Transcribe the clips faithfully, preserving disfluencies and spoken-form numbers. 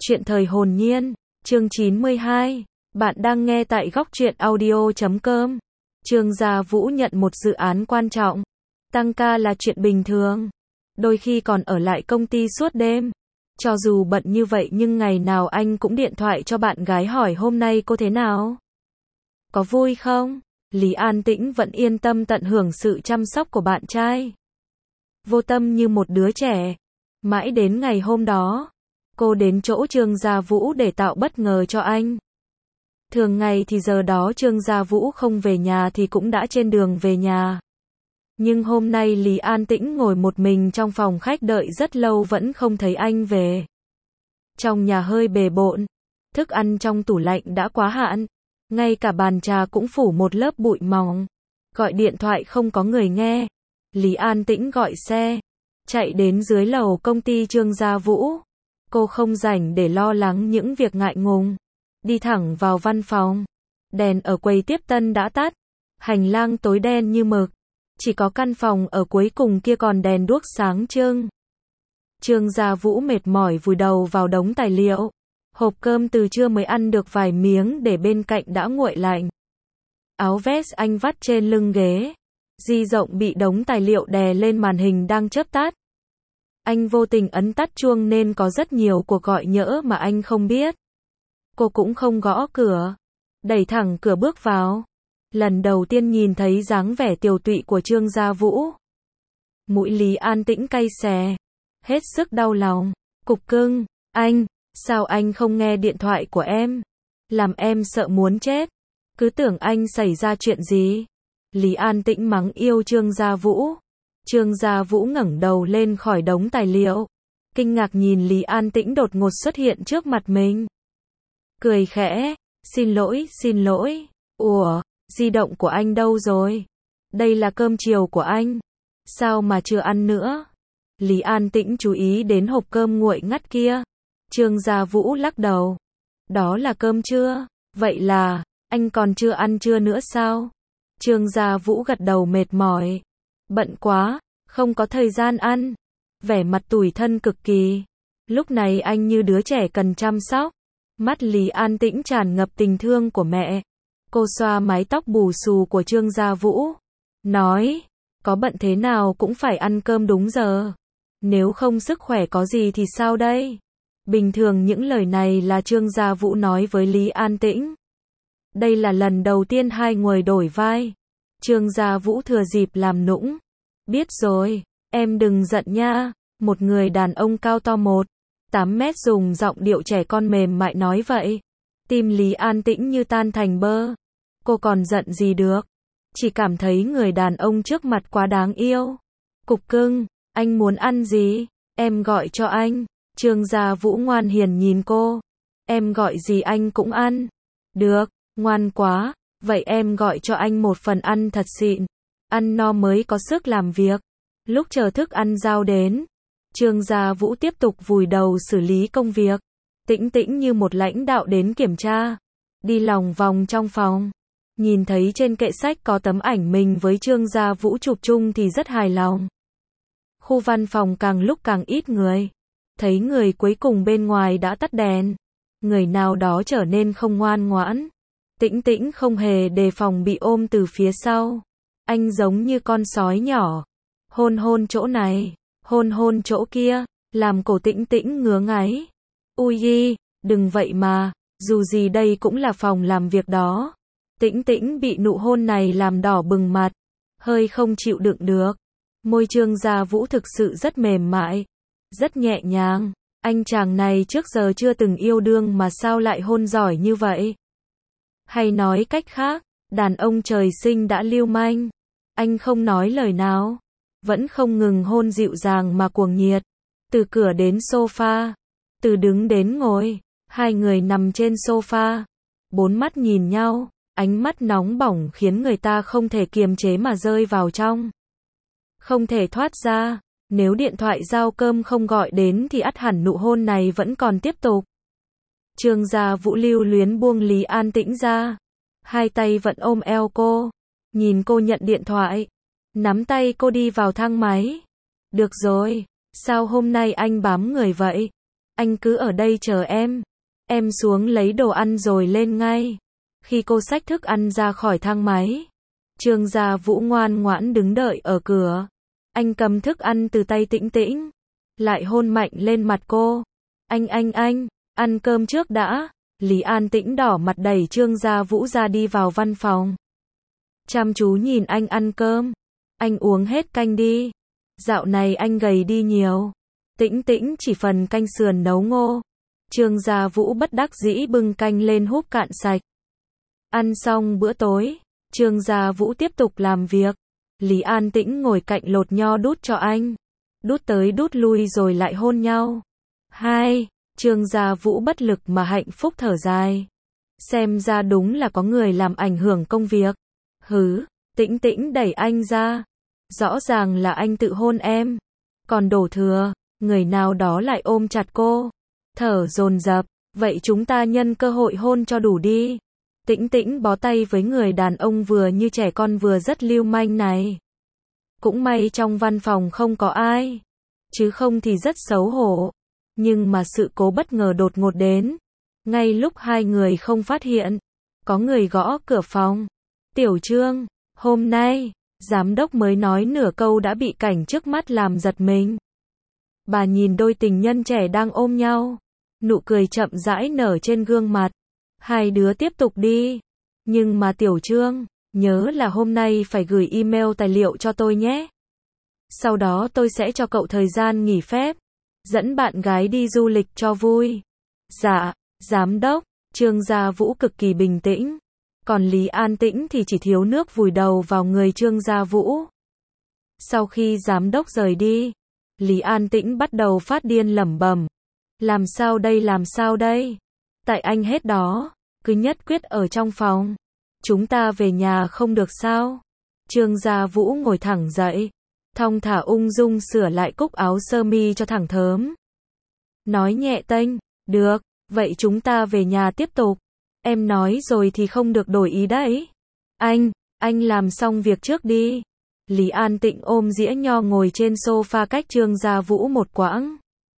Chuyện thời hồn nhiên, chương chín mươi hai. Bạn đang nghe tại góc truyện audio chấm com. Trương Gia Vũ nhận một dự án quan trọng. Tăng ca là chuyện bình thường. Đôi khi còn ở lại công ty suốt đêm. Cho dù bận như vậy nhưng ngày nào anh cũng điện thoại cho bạn gái hỏi hôm nay cô thế nào? Có vui không? Lý An Tĩnh vẫn yên tâm tận hưởng sự chăm sóc của bạn trai. Vô tâm như một đứa trẻ. Mãi đến ngày hôm đó, cô đến chỗ Trương Gia Vũ để tạo bất ngờ cho anh. Thường ngày thì giờ đó Trương Gia Vũ không về nhà thì cũng đã trên đường về nhà. Nhưng hôm nay Lý An Tĩnh ngồi một mình trong phòng khách đợi rất lâu vẫn không thấy anh về. Trong nhà hơi bề bộn, thức ăn trong tủ lạnh đã quá hạn, ngay cả bàn trà cũng phủ một lớp bụi mỏng. Gọi điện thoại không có người nghe. Lý An Tĩnh gọi xe, chạy đến dưới lầu công ty Trương Gia Vũ. Cô không rảnh để lo lắng những việc ngại ngùng. Đi thẳng vào văn phòng. Đèn ở quầy tiếp tân đã tắt. Hành lang tối đen như mực. Chỉ có căn phòng ở cuối cùng kia còn đèn đuốc sáng trưng. Trương Gia Vũ mệt mỏi vùi đầu vào đống tài liệu. Hộp cơm từ trưa mới ăn được vài miếng để bên cạnh đã nguội lạnh. Áo vest anh vắt trên lưng ghế. Di rộng bị đống tài liệu đè lên màn hình đang chớp tắt. Anh vô tình ấn tắt chuông nên có rất nhiều cuộc gọi nhỡ mà anh không biết. Cô cũng không gõ cửa. Đẩy thẳng cửa bước vào. Lần đầu tiên nhìn thấy dáng vẻ tiều tụy của Trương Gia Vũ. Mũi Lý An Tĩnh cay xè. Hết sức đau lòng. Cục cưng, anh, sao anh không nghe điện thoại của em? Làm em sợ muốn chết. Cứ tưởng anh xảy ra chuyện gì. Lý An Tĩnh mắng yêu Trương Gia Vũ. Trương Gia Vũ ngẩng đầu lên khỏi đống tài liệu. Kinh ngạc nhìn Lý An Tĩnh đột ngột xuất hiện trước mặt mình. Cười khẽ. Xin lỗi, xin lỗi. Ủa, di động của anh đâu rồi? Đây là cơm chiều của anh. Sao mà chưa ăn nữa? Lý An Tĩnh chú ý đến hộp cơm nguội ngắt kia. Trương Gia Vũ lắc đầu. Đó là cơm trưa. Vậy là, anh còn chưa ăn trưa nữa sao? Trương Gia Vũ gật đầu mệt mỏi. Bận quá, không có thời gian ăn. Vẻ mặt tủi thân cực kỳ. Lúc này anh như đứa trẻ cần chăm sóc. Mắt Lý An Tĩnh tràn ngập tình thương của mẹ. Cô xoa mái tóc bù xù của Trương Gia Vũ. Nói, có bận thế nào cũng phải ăn cơm đúng giờ. Nếu không sức khỏe có gì thì sao đây? Bình thường những lời này là Trương Gia Vũ nói với Lý An Tĩnh. Đây là lần đầu tiên hai người đổi vai. Trương Gia Vũ thừa dịp làm nũng. Biết rồi, em đừng giận nha. Một người đàn ông cao to một tám mét dùng giọng điệu trẻ con mềm mại nói vậy. Tim Lý An Tĩnh như tan thành bơ. Cô còn giận gì được. Chỉ cảm thấy người đàn ông trước mặt quá đáng yêu. Cục cưng, anh muốn ăn gì? Em gọi cho anh. Trương Gia Vũ ngoan hiền nhìn cô. Em gọi gì anh cũng ăn. Được, ngoan quá. Vậy em gọi cho anh một phần ăn thật xịn. Ăn no mới có sức làm việc. Lúc chờ thức ăn giao đến, Trương Gia Vũ tiếp tục vùi đầu xử lý công việc. Tĩnh tĩnh như một lãnh đạo đến kiểm tra. Đi lòng vòng trong phòng. Nhìn thấy trên kệ sách có tấm ảnh mình với Trương Gia Vũ chụp chung thì rất hài lòng. Khu văn phòng càng lúc càng ít người. Thấy người cuối cùng bên ngoài đã tắt đèn. Người nào đó trở nên không ngoan ngoãn. Tĩnh tĩnh không hề đề phòng bị ôm từ phía sau. Anh giống như con sói nhỏ. Hôn hôn chỗ này, hôn hôn chỗ kia, làm cổ tĩnh tĩnh ngứa ngáy. Ui y, đừng vậy mà, dù gì đây cũng là phòng làm việc đó. Tĩnh tĩnh bị nụ hôn này làm đỏ bừng mặt, hơi không chịu đựng được. Môi Trương Gia Vũ thực sự rất mềm mại, rất nhẹ nhàng. Anh chàng này trước giờ chưa từng yêu đương mà sao lại hôn giỏi như vậy? Hay nói cách khác, đàn ông trời sinh đã lưu manh. Anh không nói lời nào, vẫn không ngừng hôn dịu dàng mà cuồng nhiệt. Từ cửa đến sofa, từ đứng đến ngồi, hai người nằm trên sofa, bốn mắt nhìn nhau, ánh mắt nóng bỏng khiến người ta không thể kiềm chế mà rơi vào trong. Không thể thoát ra, nếu điện thoại giao cơm không gọi đến thì ắt hẳn nụ hôn này vẫn còn tiếp tục. Trương Gia Vũ lưu luyến buông Lý An Tĩnh ra. Hai tay vẫn ôm eo cô. Nhìn cô nhận điện thoại. Nắm tay cô đi vào thang máy. Được rồi, sao hôm nay anh bám người vậy? anh cứ ở đây chờ em. Em xuống lấy đồ ăn rồi lên ngay. Khi cô xách thức ăn ra khỏi thang máy, Trương Gia Vũ ngoan ngoãn đứng đợi ở cửa. Anh cầm thức ăn từ tay Tĩnh Tĩnh, lại hôn mạnh lên mặt cô. Anh anh anh, ăn cơm trước đã. Lý An Tĩnh đỏ mặt đẩy Trương Gia Vũ ra đi vào văn phòng. Chăm chú nhìn anh ăn cơm. Anh uống hết canh đi. Dạo này anh gầy đi nhiều. Tĩnh Tĩnh chỉ phần canh sườn nấu ngô. Trương Gia Vũ bất đắc dĩ bưng canh lên húp cạn sạch. Ăn xong bữa tối, Trương Gia Vũ tiếp tục làm việc. Lý An Tĩnh ngồi cạnh lột nho đút cho anh. Đút tới đút lui rồi lại hôn nhau. Hai, Trương Gia Vũ bất lực mà hạnh phúc thở dài. Xem ra đúng là có người làm ảnh hưởng công việc. Hứ, Tĩnh Tĩnh đẩy anh ra. Rõ ràng là anh tự hôn em. Còn đổ thừa, người nào đó lại ôm chặt cô. Thở dồn dập, vậy chúng ta nhân cơ hội hôn cho đủ đi. Tĩnh Tĩnh bó tay với người đàn ông vừa như trẻ con vừa rất lưu manh này. Cũng may trong văn phòng không có ai, chứ không thì rất xấu hổ. Nhưng mà sự cố bất ngờ đột ngột đến. Ngay lúc hai người không phát hiện, có người gõ cửa phòng. Tiểu Trương, hôm nay, giám đốc mới nói nửa câu đã bị cảnh trước mắt làm giật mình. Bà nhìn đôi tình nhân trẻ đang ôm nhau. Nụ cười chậm rãi nở trên gương mặt. Hai đứa tiếp tục đi. Nhưng mà Tiểu Trương, nhớ là hôm nay phải gửi email tài liệu cho tôi nhé. Sau đó tôi sẽ cho cậu thời gian nghỉ phép. Dẫn bạn gái đi du lịch cho vui. Dạ, giám đốc. Trương Gia Vũ cực kỳ bình tĩnh. Còn Lý An Tĩnh thì chỉ thiếu nước vùi đầu vào người Trương Gia Vũ. Sau khi giám đốc rời đi, Lý An Tĩnh bắt đầu phát điên lẩm bẩm. Làm sao đây làm sao đây? Tại anh hết đó, cứ nhất quyết ở trong phòng. Chúng ta về nhà không được sao? Trương Gia Vũ ngồi thẳng dậy, thong thả ung dung sửa lại cúc áo sơ mi cho thẳng thớm. Nói nhẹ tênh, được, vậy chúng ta về nhà tiếp tục. Em nói rồi thì không được đổi ý đấy. Anh, anh làm xong việc trước đi. Lý An Tĩnh ôm dĩa nho ngồi trên sofa cách Trương Gia Vũ một quãng.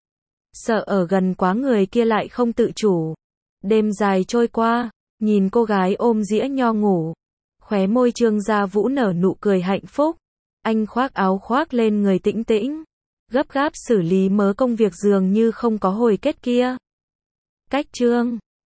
Sợ ở gần quá người kia lại không tự chủ. Đêm dài trôi qua, nhìn cô gái ôm dĩa nho ngủ. Khóe môi Trương Gia Vũ nở nụ cười hạnh phúc. Anh khoác áo khoác lên người Tĩnh Tĩnh. Gấp gáp xử lý mớ công việc dường như không có hồi kết kia. Cách Trương